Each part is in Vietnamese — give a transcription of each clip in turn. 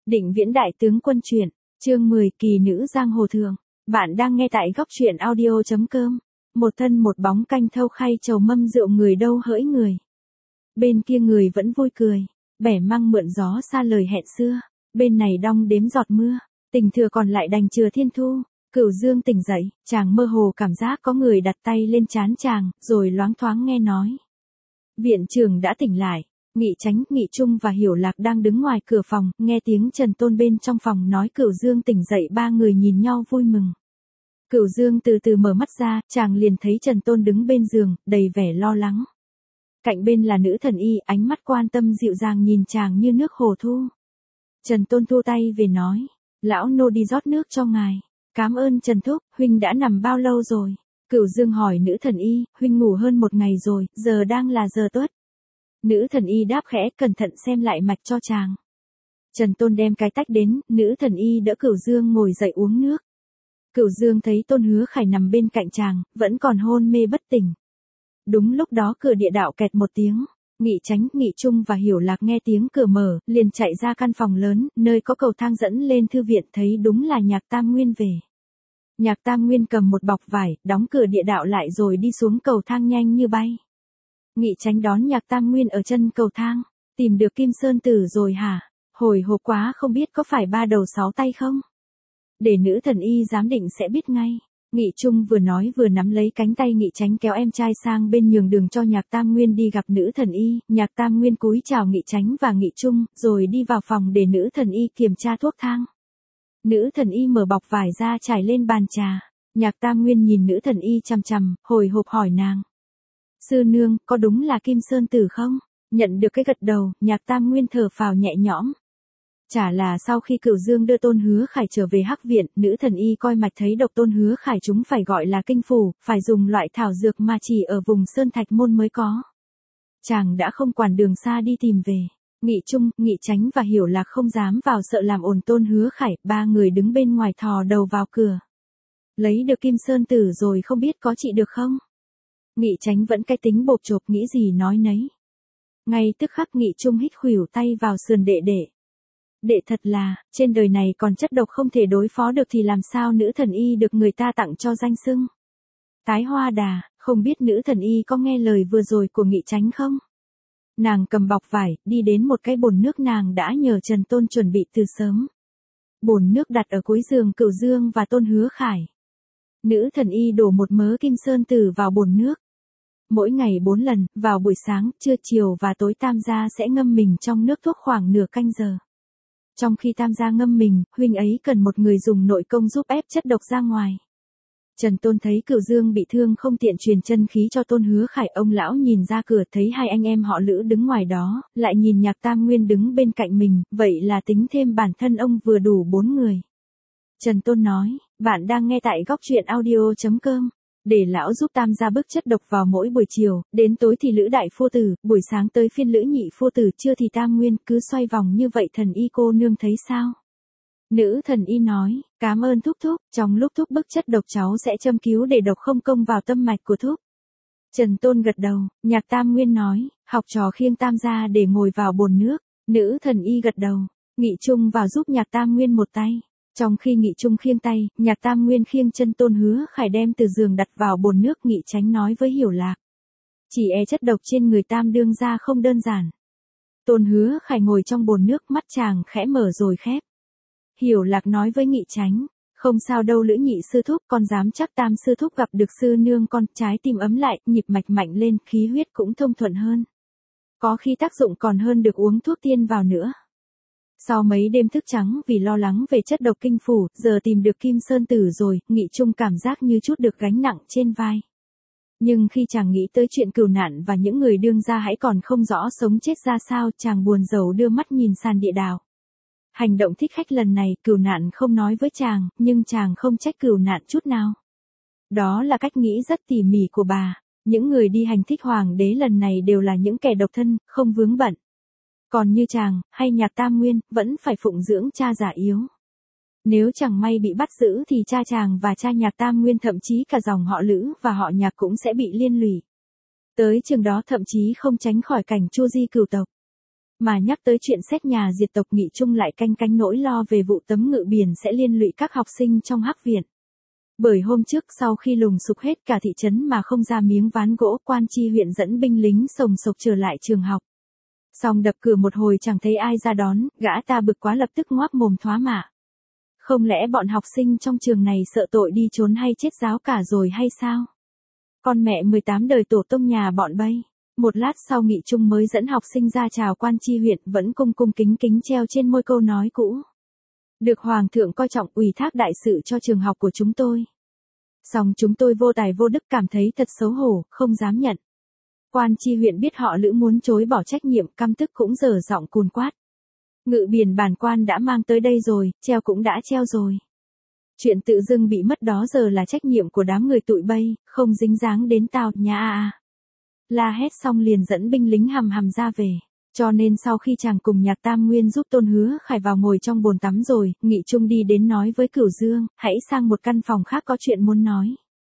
Định Viễn Đại Tướng Quân truyện, chương 10 Kỳ Nữ Giang Hồ Thường. Bạn đang nghe tại góc truyện audio.com. Một thân một bóng canh thâu khay trầu mâm rượu người đâu hỡi người. Bên kia người vẫn vui cười, bẻ măng mượn gió xa lời hẹn xưa. Bên này đong đếm giọt mưa, tình thừa còn lại đành chừa thiên thu. Cửu Dương tỉnh dậy, chàng mơ hồ cảm giác có người đặt tay lên trán chàng, rồi loáng thoáng nghe nói. Viện trưởng đã tỉnh lại. Nghị Chánh, Nghị Trung và Hiểu Lạc đang đứng ngoài cửa phòng, nghe tiếng Trần Tôn bên trong phòng nói Cửu Dương tỉnh dậy, ba người nhìn nhau vui mừng. Cửu Dương từ từ mở mắt ra, chàng liền thấy Trần Tôn đứng bên giường, đầy vẻ lo lắng. Cạnh bên là nữ thần y, ánh mắt quan tâm dịu dàng nhìn chàng như nước hồ thu. Trần Tôn thu tay về nói, lão nô đi rót nước cho ngài. Cám ơn Trần Thúc, huynh đã nằm bao lâu rồi? Cửu Dương hỏi nữ thần y, huynh ngủ hơn một ngày rồi, giờ đang là giờ tuất. Nữ thần y đáp khẽ, cẩn thận xem lại mạch cho chàng. Trần Tôn đem cái tách đến, nữ thần y đỡ Cửu Dương ngồi dậy uống nước. Cửu Dương thấy Tôn Hứa Khải nằm bên cạnh chàng, vẫn còn hôn mê bất tỉnh. Đúng lúc đó cửa địa đạo kẹt một tiếng, Nghị Chánh, Nghị Trung và Hiểu Lạc nghe tiếng cửa mở, liền chạy ra căn phòng lớn, nơi có cầu thang dẫn lên thư viện, thấy đúng là Nhạc Tam Nguyên về. Nhạc Tam Nguyên cầm một bọc vải, đóng cửa địa đạo lại rồi đi xuống cầu thang nhanh như bay. Nghị Chánh đón Nhạc Tam Nguyên ở chân cầu thang, tìm được Kim Sơn Tử rồi hả? Hồi hộp quá, không biết có phải ba đầu sáu tay không? Để nữ thần y giám định sẽ biết ngay. Nghị Trung vừa nói vừa nắm lấy cánh tay Nghị Chánh kéo em trai sang bên nhường đường cho Nhạc Tam Nguyên đi gặp nữ thần y. Nhạc Tam Nguyên cúi chào Nghị Chánh và Nghị Trung, rồi đi vào phòng để nữ thần y kiểm tra thuốc thang. Nữ thần y mở bọc vải ra trải lên bàn trà. Nhạc Tam Nguyên nhìn nữ thần y chằm chằm, hồi hộp hỏi nàng. Sư nương, có đúng là Kim Sơn Tử không? Nhận được cái gật đầu, Nhạc Tam Nguyên thở phào nhẹ nhõm. Chả là sau khi Cửu Dương đưa Tôn Hứa Khải trở về Hắc Viện, nữ thần y coi mạch thấy độc Tôn Hứa Khải chúng phải gọi là kinh phủ, phải dùng loại thảo dược mà chỉ ở vùng Sơn Thạch Môn mới có. Chàng đã không quản đường xa đi tìm về. Nghị Trung, Nghị Chánh và Hiểu Lạc không dám vào sợ làm ồn Tôn Hứa Khải, ba người đứng bên ngoài thò đầu vào cửa. Lấy được Kim Sơn Tử rồi không biết có trị được không? Nghị Chánh vẫn cái tính bộp chộp, nghĩ gì nói nấy. Ngay tức khắc Nghị Trung hít khuỷu tay vào sườn đệ đệ. Đệ thật là, trên đời này còn chất độc không thể đối phó được thì làm sao nữ thần y được người ta tặng cho danh xưng. Tái Hoa Đà, không biết nữ thần y có nghe lời vừa rồi của Nghị Chánh không? Nàng cầm bọc vải, đi đến một cái bồn nước nàng đã nhờ Trần Tôn chuẩn bị từ sớm. Bồn nước đặt ở cuối giường Cửu Dương và Tôn Hứa Khải. Nữ thần y đổ một mớ Kim Sơn Tử vào bồn nước. Mỗi ngày 4 lần, vào buổi sáng, trưa, chiều và tối tam gia sẽ ngâm mình trong nước thuốc khoảng nửa canh giờ. Trong khi tam gia ngâm mình, huynh ấy cần một người dùng nội công giúp ép chất độc ra ngoài. Trần Tôn thấy Cửu Dương bị thương không tiện truyền chân khí cho Tôn Hứa Khải, ông lão nhìn ra cửa thấy hai anh em họ Lữ đứng ngoài đó, lại nhìn Nhạc Tam Nguyên đứng bên cạnh mình, vậy là tính thêm bản thân ông vừa đủ 4 người. Trần Tôn nói, bạn đang nghe tại góc truyện audio.com. Để lão giúp tam gia bức chất độc vào mỗi buổi chiều, đến tối thì Lữ đại phu tử, buổi sáng tới phiên Lữ nhị phu tử, trưa thì Tam Nguyên, cứ xoay vòng như vậy, thần y cô nương thấy sao? Nữ thần y nói, cảm ơn thúc thúc, trong lúc thúc bức chất độc cháu sẽ châm cứu để độc không công vào tâm mạch của thúc. Trần Tôn gật đầu, Nhạc Tam Nguyên nói, học trò khiêng tam gia để ngồi vào bồn nước. Nữ thần y gật đầu, Nghị Trung vào giúp Nhạc Tam Nguyên một tay. Trong khi Nghị Trung khiêng tay, Nhạc Tam Nguyên khiêng chân Tôn Hứa Khải đem từ giường đặt vào bồn nước. Nghị Chánh nói với Hiểu Lạc, chỉ e chất độc trên người tam đương gia không đơn giản. Tôn Hứa Khải ngồi trong bồn nước, mắt chàng khẽ mở rồi khép. Hiểu Lạc nói với Nghị Chánh, không sao đâu Lữ nhị sư thúc, con dám chắc tam sư thúc gặp được sư nương con, trái tim ấm lại, nhịp mạch mạnh lên, khí huyết cũng thông thuận hơn. Có khi tác dụng còn hơn được uống thuốc tiên vào nữa. Sau mấy đêm thức trắng vì lo lắng về chất độc kinh phủ, giờ tìm được Kim Sơn Tử rồi, Nghị Trung cảm giác như chút được gánh nặng trên vai. Nhưng khi chàng nghĩ tới chuyện cửu nạn và những người đương gia hãy còn không rõ sống chết ra sao, chàng buồn rầu đưa mắt nhìn sàn địa đạo. Hành động thích khách lần này, cửu nạn không nói với chàng, nhưng chàng không trách cửu nạn chút nào. Đó là cách nghĩ rất tỉ mỉ của bà. Những người đi hành thích hoàng đế lần này đều là những kẻ độc thân, không vướng bận. Còn như chàng, hay Nhạc Tam Nguyên, vẫn phải phụng dưỡng cha già yếu. Nếu chẳng may bị bắt giữ thì cha chàng và cha Nhạc Tam Nguyên, thậm chí cả dòng họ Lữ và họ Nhạc cũng sẽ bị liên lụy. Tới chừng đó thậm chí không tránh khỏi cảnh chu di cửu tộc. Mà nhắc tới chuyện xét nhà diệt tộc, Nghị Trung lại canh cánh nỗi lo về vụ tấm ngự biển sẽ liên lụy các học sinh trong Hắc viện. Bởi hôm trước sau khi lùng sục hết cả thị trấn mà không ra miếng ván gỗ, quan tri huyện dẫn binh lính sồng sộc trở lại trường học. Xong đập cửa một hồi chẳng thấy ai ra đón, gã ta bực quá lập tức ngoác mồm thoá mạ. Không lẽ bọn học sinh trong trường này sợ tội đi trốn hay chết giáo cả rồi hay sao? Con mẹ 18 đời tổ tông nhà bọn bay. Một lát sau Nghị Trung mới dẫn học sinh ra chào quan tri huyện, vẫn cung cung kính kính treo trên môi câu nói cũ. Được Hoàng thượng coi trọng ủy thác đại sự cho trường học của chúng tôi. Song chúng tôi vô tài vô đức, cảm thấy thật xấu hổ, không dám nhận. Quan tri huyện biết họ Lữ muốn chối bỏ trách nhiệm, căm tức cũng dở giọng cùn quát. Ngự biển bản quan đã mang tới đây rồi, treo cũng đã treo rồi. Chuyện tự dưng bị mất đó giờ là trách nhiệm của đám người tụi bay, không dính dáng đến tao nha à. La hét xong liền dẫn binh lính hầm hầm ra về. Cho nên sau khi chàng cùng Nhạc Tam Nguyên giúp Tôn Hứa Khải vào ngồi trong bồn tắm rồi, Nghị Trung đi đến nói với Cửu Dương, hãy sang một căn phòng khác có chuyện muốn nói.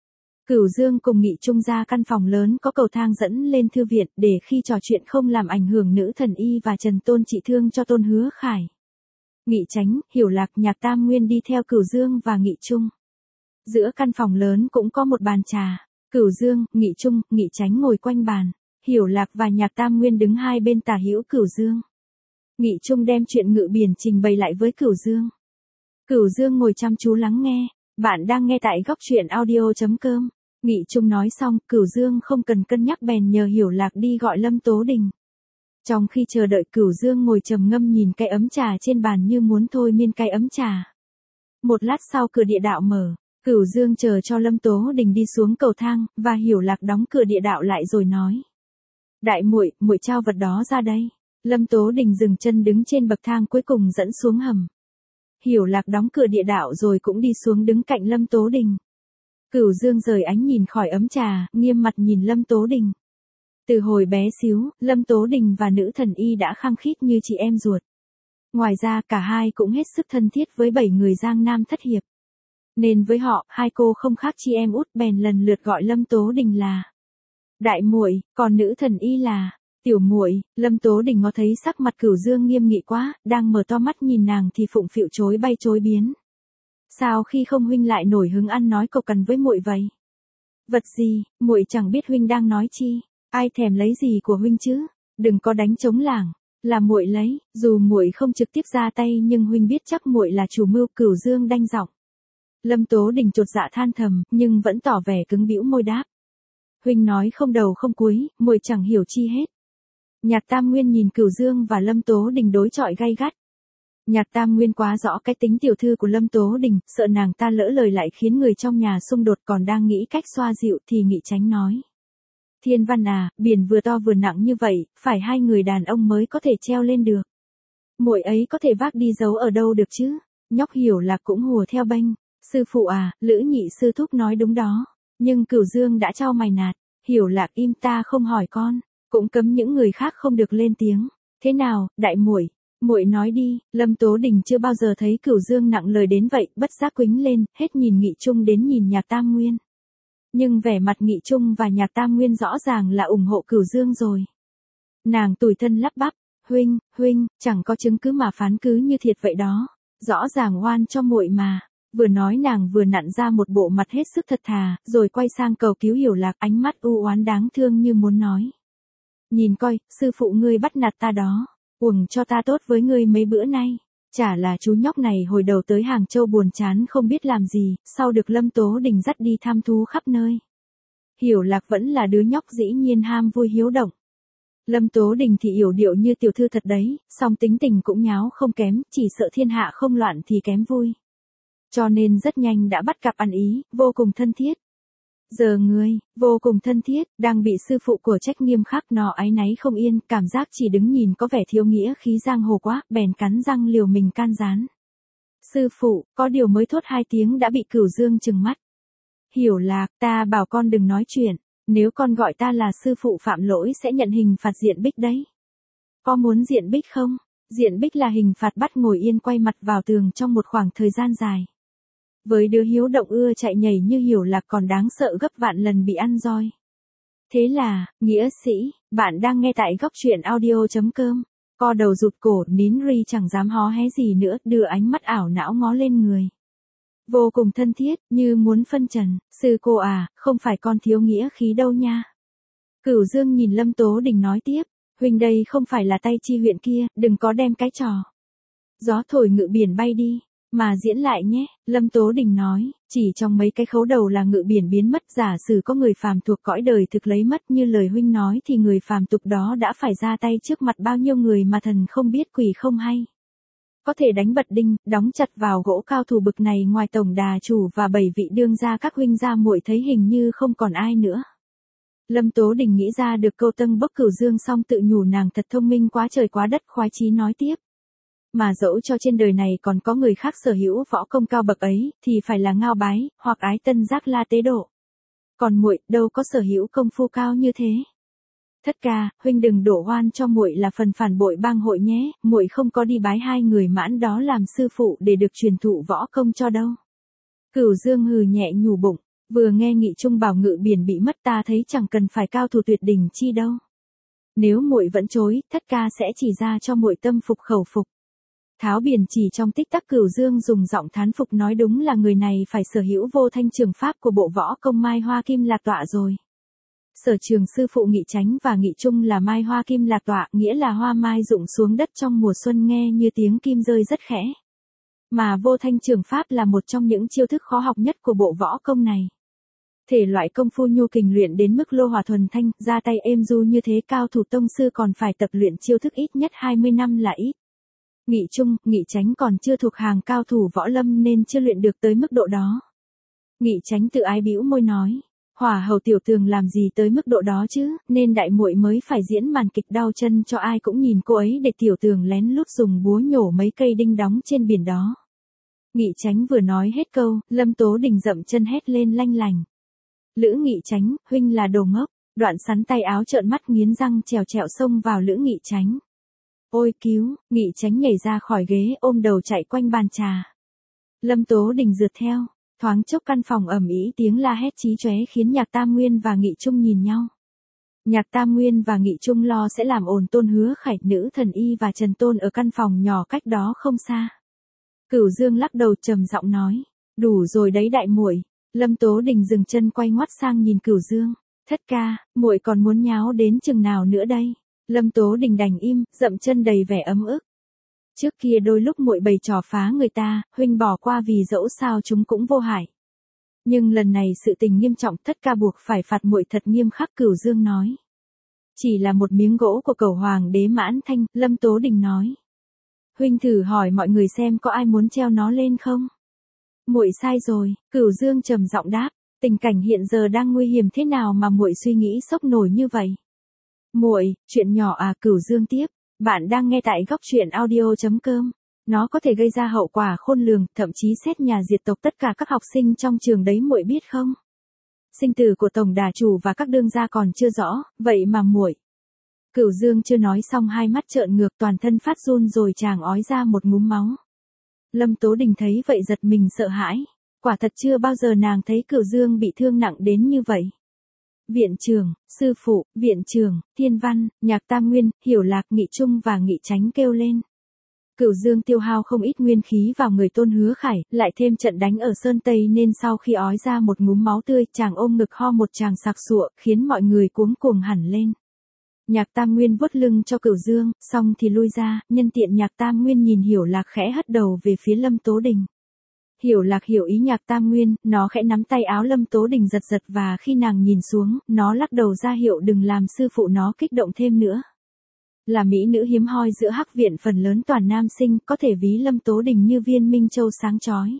Cửu Dương cùng Nghị Trung ra căn phòng lớn có cầu thang dẫn lên thư viện, để khi trò chuyện không làm ảnh hưởng Nữ Thần Y và Trần Tôn trị thương cho Tôn Hứa Khải. Nghị Chánh, Hiểu Lạc, Nhạc Tam Nguyên đi theo Cửu Dương và Nghị Trung. Giữa căn phòng lớn cũng có một bàn trà. Cửu Dương, Nghị Trung, Nghị Chánh ngồi quanh bàn. Hiểu Lạc và Nhạc Tam Nguyên đứng hai bên tả hữu Cửu Dương. Nghị Trung đem chuyện ngự biển trình bày lại với Cửu Dương. Cửu Dương ngồi chăm chú lắng nghe. Bạn đang nghe tại góc truyện audio.com. Nghị Trung nói xong, Cửu Dương không cần cân nhắc bèn nhờ Hiểu Lạc đi gọi Lâm Tố Đình. Trong khi chờ đợi, Cửu Dương ngồi trầm ngâm nhìn cái ấm trà trên bàn như muốn thôi miên cái ấm trà. Một lát sau cửa địa đạo mở. Cửu Dương chờ cho Lâm Tố Đình đi xuống cầu thang, và Hiểu Lạc đóng cửa địa đạo lại rồi nói. Đại muội, muội trao vật đó ra đây. Lâm Tố Đình dừng chân đứng trên bậc thang cuối cùng dẫn xuống hầm. Hiểu Lạc đóng cửa địa đạo rồi cũng đi xuống đứng cạnh Lâm Tố Đình. Cửu Dương rời ánh nhìn khỏi ấm trà, nghiêm mặt nhìn Lâm Tố Đình. Từ hồi bé xíu, Lâm Tố Đình và Nữ Thần Y đã khăng khít như chị em ruột. Ngoài ra cả hai cũng hết sức thân thiết với 7 người Giang Nam thất hiệp. Nên với họ, hai cô không khác chị em út, bèn lần lượt gọi Lâm Tố Đình là đại muội, còn Nữ Thần Y là tiểu muội. Lâm Tố Đình ngó thấy sắc mặt Cửu Dương nghiêm nghị quá, đang mở to mắt nhìn nàng thì phụng phịu chối bay chối biến. Sao khi không huynh lại nổi hứng ăn nói cộc cằn với muội vậy? Vật gì, muội chẳng biết huynh đang nói chi, ai thèm lấy gì của huynh chứ? Đừng có đánh trống lảng, là muội lấy, dù muội không trực tiếp ra tay nhưng huynh biết chắc muội là chủ mưu. Cửu Dương đanh giọng. Lâm Tố Đình chột dạ than thầm, nhưng vẫn tỏ vẻ cứng bĩu môi đáp. Huynh nói không đầu không cuối, muội chẳng hiểu chi hết. Nhạc Tam Nguyên nhìn Cửu Dương và Lâm Tố Đình đối chọi gay gắt. Nhạc Tam Nguyên quá rõ cái tính tiểu thư của Lâm Tố Đình, sợ nàng ta lỡ lời lại khiến người trong nhà xung đột, còn đang nghĩ cách xoa dịu thì Nghị Chánh nói. Thiên Văn à, biển vừa to vừa nặng như vậy, phải hai người đàn ông mới có thể treo lên được. Muội ấy có thể vác đi giấu ở đâu được chứ? Nhóc Hiểu Lạc cũng hùa theo bênh. Sư phụ à, Lữ Nhị sư thúc nói đúng đó. Nhưng Cửu Dương đã trao mày nạt. Hiểu Lạc im, ta không hỏi con. Cũng cấm những người khác không được lên tiếng. Thế nào, đại muội, muội nói đi. Lâm Tố Đình chưa bao giờ thấy Cửu Dương nặng lời đến vậy, bất giác quĩnh lên, hết nhìn Nghị Trung đến nhìn Nhạc Tam Nguyên. Nhưng vẻ mặt Nghị Trung và Nhạc Tam Nguyên rõ ràng là ủng hộ Cửu Dương rồi. Nàng tủi thân lắp bắp, huynh, chẳng có chứng cứ mà phán cứ như thiệt vậy đó. Rõ ràng oan cho muội mà. Vừa nói nàng vừa nặn ra một bộ mặt hết sức thật thà, rồi quay sang cầu cứu Hiểu Lạc, ánh mắt u oán đáng thương như muốn nói. Nhìn coi, sư phụ ngươi bắt nạt ta đó, uổng cho ta tốt với ngươi mấy bữa nay. Chả là chú nhóc này hồi đầu tới Hàng Châu buồn chán không biết làm gì, sau được Lâm Tố Đình dắt đi tham thú khắp nơi. Hiểu Lạc vẫn là đứa nhóc dĩ nhiên ham vui hiếu động. Lâm Tố Đình thì yểu điệu như tiểu thư thật đấy, song tính tình cũng nháo không kém, chỉ sợ thiên hạ không loạn thì kém vui. Cho nên rất nhanh đã bắt gặp ăn ý, vô cùng thân thiết. Giờ người, vô cùng thân thiết, đang bị sư phụ của trách nghiêm khắc, nó áy náy không yên, cảm giác chỉ đứng nhìn có vẻ thiếu nghĩa khí giang hồ quá, bèn cắn răng liều mình can gián. Sư phụ, có điều mới thốt 2 tiếng đã bị Cửu Dương trừng mắt. Hiểu Lạc, ta bảo con đừng nói chuyện, nếu con gọi ta là sư phụ phạm lỗi sẽ nhận hình phạt diện bích đấy. Có muốn diện bích không? Diện bích là hình phạt bắt ngồi yên quay mặt vào tường trong một khoảng thời gian dài. Với đứa hiếu động ưa chạy nhảy như Hiểu Lạc còn đáng sợ gấp vạn lần bị ăn roi. Thế là, nghĩa sĩ, bạn đang nghe tại góc truyện audio.com. Co đầu rụt cổ, nín ri chẳng dám hó hé gì nữa, đưa ánh mắt ảo não ngó lên người. Vô cùng thân thiết, như muốn phân trần, sư cô à, không phải con thiếu nghĩa khí đâu nha. Cửu Dương nhìn Lâm Tố Đình nói tiếp, huynh đây không phải là tay chi huyện kia, đừng có đem cái trò. Gió thổi ngự biển bay đi, mà diễn lại nhé, Lâm Tố Đình nói, chỉ trong mấy cái khấu đầu là ngự biển biến mất, giả sử có người phàm thuộc cõi đời thực lấy mất như lời huynh nói thì người phàm tục đó đã phải ra tay trước mặt bao nhiêu người mà thần không biết quỷ không hay. Có thể đánh bật đinh, đóng chặt vào gỗ cao thủ bực này ngoài tổng đà chủ và 7 vị đương gia các huynh gia muội thấy hình như không còn ai nữa. Lâm Tố Đình nghĩ ra được câu tân bốc Cửu Dương xong tự nhủ nàng thật thông minh quá trời quá đất, khoái chí nói tiếp. Mà dẫu cho trên đời này còn có người khác sở hữu võ công cao bậc ấy, thì phải là Ngao Bái, hoặc Ái Tân Giác La Tế Độ. Còn muội đâu có sở hữu công phu cao như thế. Thất ca, huynh đừng đổ oan cho muội là phần phản bội bang hội nhé, muội không có đi bái hai người mãn đó làm sư phụ để được truyền thụ võ công cho đâu. Cửu Dương hừ nhẹ nhủ bụng, vừa nghe Nghị Trung bảo ngự biển bị mất ta thấy chẳng cần phải cao thủ tuyệt đỉnh chi đâu. Nếu muội vẫn chối, thất ca sẽ chỉ ra cho muội tâm phục khẩu phục. Tháo biển chỉ trong tích tắc, Cửu Dương dùng giọng thán phục nói đúng là người này phải sở hữu vô thanh trường pháp của bộ võ công Mai Hoa Kim Lạc Tọa rồi. Sở trường sư phụ Nghị Chánh và Nghị Trung là Mai Hoa Kim Lạc Tọa, nghĩa là hoa mai rụng xuống đất trong mùa xuân nghe như tiếng kim rơi rất khẽ. Mà vô thanh trường pháp là một trong những chiêu thức khó học nhất của bộ võ công này. Thể loại công phu nhu kình luyện đến mức lô hỏa thuần thanh, ra tay êm du như thế cao thủ tông sư còn phải tập luyện chiêu thức ít nhất 20 năm là ít. Nghị Trung, Nghị Chánh còn chưa thuộc hàng cao thủ võ lâm nên chưa luyện được tới mức độ đó. Nghị Chánh tự ái bĩu môi nói, Hỏa Hầu tiểu tường làm gì tới mức độ đó chứ, nên đại muội mới phải diễn màn kịch đau chân cho ai cũng nhìn cô ấy để tiểu tường lén lút dùng búa nhổ mấy cây đinh đóng trên biển đó. Nghị Chánh vừa nói hết câu, Lâm Tố Đình dậm chân hét lên lanh lành. Lữ Nghị Chánh, huynh là đồ ngốc, đoạn sắn tay áo trợn mắt nghiến răng trèo trẹo xông vào Lữ Nghị Chánh. Ôi cứu, Nghị Chánh nhảy ra khỏi ghế ôm đầu chạy quanh bàn trà. Lâm Tố Đình rượt theo, thoáng chốc căn phòng ầm ĩ tiếng la hét chí chóe khiến Nhạc Tam Nguyên và Nghị Trung nhìn nhau. Nhạc Tam Nguyên và Nghị Trung lo sẽ làm ồn Tôn Hứa Khải, Nữ Thần Y và Trần Tôn ở căn phòng nhỏ cách đó không xa. Cửu Dương lắc đầu trầm giọng nói, đủ rồi đấy đại muội. Lâm Tố Đình dừng chân quay ngoắt sang nhìn Cửu Dương, thất ca, muội còn muốn nháo đến chừng nào nữa đây? Lâm Tố Đình đành im, dậm chân đầy vẻ ấm ức. Trước kia đôi lúc muội bày trò phá người ta, huynh bỏ qua vì dẫu sao chúng cũng vô hại. Nhưng lần này sự tình nghiêm trọng, thất ca buộc phải phạt muội thật nghiêm khắc, Cửu Dương nói. Chỉ là một miếng gỗ của Cẩu Hoàng đế Mãn Thanh, Lâm Tố Đình nói. Huynh thử hỏi mọi người xem có ai muốn treo nó lên không? Muội sai rồi, Cửu Dương trầm giọng đáp, tình cảnh hiện giờ đang nguy hiểm thế nào mà muội suy nghĩ sốc nổi như vậy? Muội, chuyện nhỏ à, Cửu Dương tiếp, bạn đang nghe tại góc truyện audio.com. Nó có thể gây ra hậu quả khôn lường, thậm chí xét nhà diệt tộc tất cả các học sinh trong trường đấy, muội biết không? Sinh tử của tổng đà chủ và các đương gia còn chưa rõ, vậy mà muội. Cửu Dương chưa nói xong hai mắt trợn ngược, toàn thân phát run rồi chàng ói ra một ngụm máu. Lâm Tố Đình thấy vậy giật mình sợ hãi, quả thật chưa bao giờ nàng thấy Cửu Dương bị thương nặng đến như vậy. Viện trưởng, sư phụ, viện trưởng, Thiên Văn, Nhạc Tam Nguyên, Hiểu Lạc, Nghị Trung và Nghị Chánh kêu lên. Cửu Dương tiêu hao không ít nguyên khí vào người Tôn Hứa Khải, lại thêm trận đánh ở Sơn Tây nên sau khi ói ra một ngúm máu tươi, chàng ôm ngực ho một tràng sặc sụa, khiến mọi người cuống cuồng hẳn lên. Nhạc Tam Nguyên vuốt lưng cho Cửu Dương, xong thì lui ra, nhân tiện Nhạc Tam Nguyên nhìn Hiểu Lạc khẽ hất đầu về phía Lâm Tố Đình. Hiểu Lạc hiểu ý Nhạc Tam Nguyên, nó khẽ nắm tay áo Lâm Tố Đình giật giật và khi nàng nhìn xuống, nó lắc đầu ra hiệu đừng làm sư phụ nó kích động thêm nữa. Là mỹ nữ hiếm hoi giữa Hắc Viện phần lớn toàn nam sinh, có thể ví Lâm Tố Đình như viên minh châu sáng chói.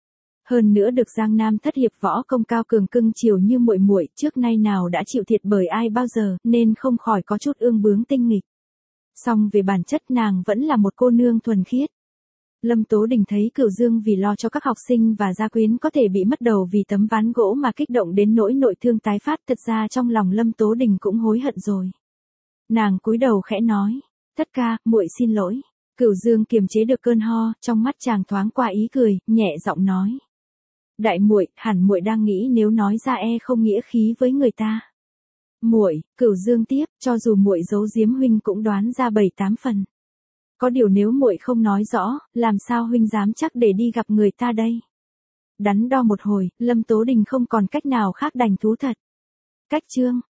Hơn nữa được Giang Nam thất hiệp võ công cao cường cưng chiều như muội muội, trước nay nào đã chịu thiệt bởi ai bao giờ, nên không khỏi có chút ương bướng tinh nghịch. Song về bản chất nàng vẫn là một cô nương thuần khiết. Lâm Tố Đình thấy Cửu Dương vì lo cho các học sinh và gia quyến có thể bị mất đầu vì tấm ván gỗ mà kích động đến nỗi nội thương tái phát, thật ra trong lòng Lâm Tố Đình cũng hối hận rồi. Nàng cúi đầu khẽ nói, thất ca, muội xin lỗi. Cửu Dương kiềm chế được cơn ho, trong mắt chàng thoáng qua ý cười, nhẹ giọng nói. Đại muội, hẳn muội đang nghĩ nếu nói ra không nghĩa khí với người ta. Muội, Cửu Dương tiếp, cho dù muội giấu giếm huynh cũng đoán ra 7-8 phần. Có điều nếu muội không nói rõ, làm sao huynh dám chắc để đi gặp người ta đây? Đắn đo một hồi, Lâm Tố Đình không còn cách nào khác đành thú thật. Cách chương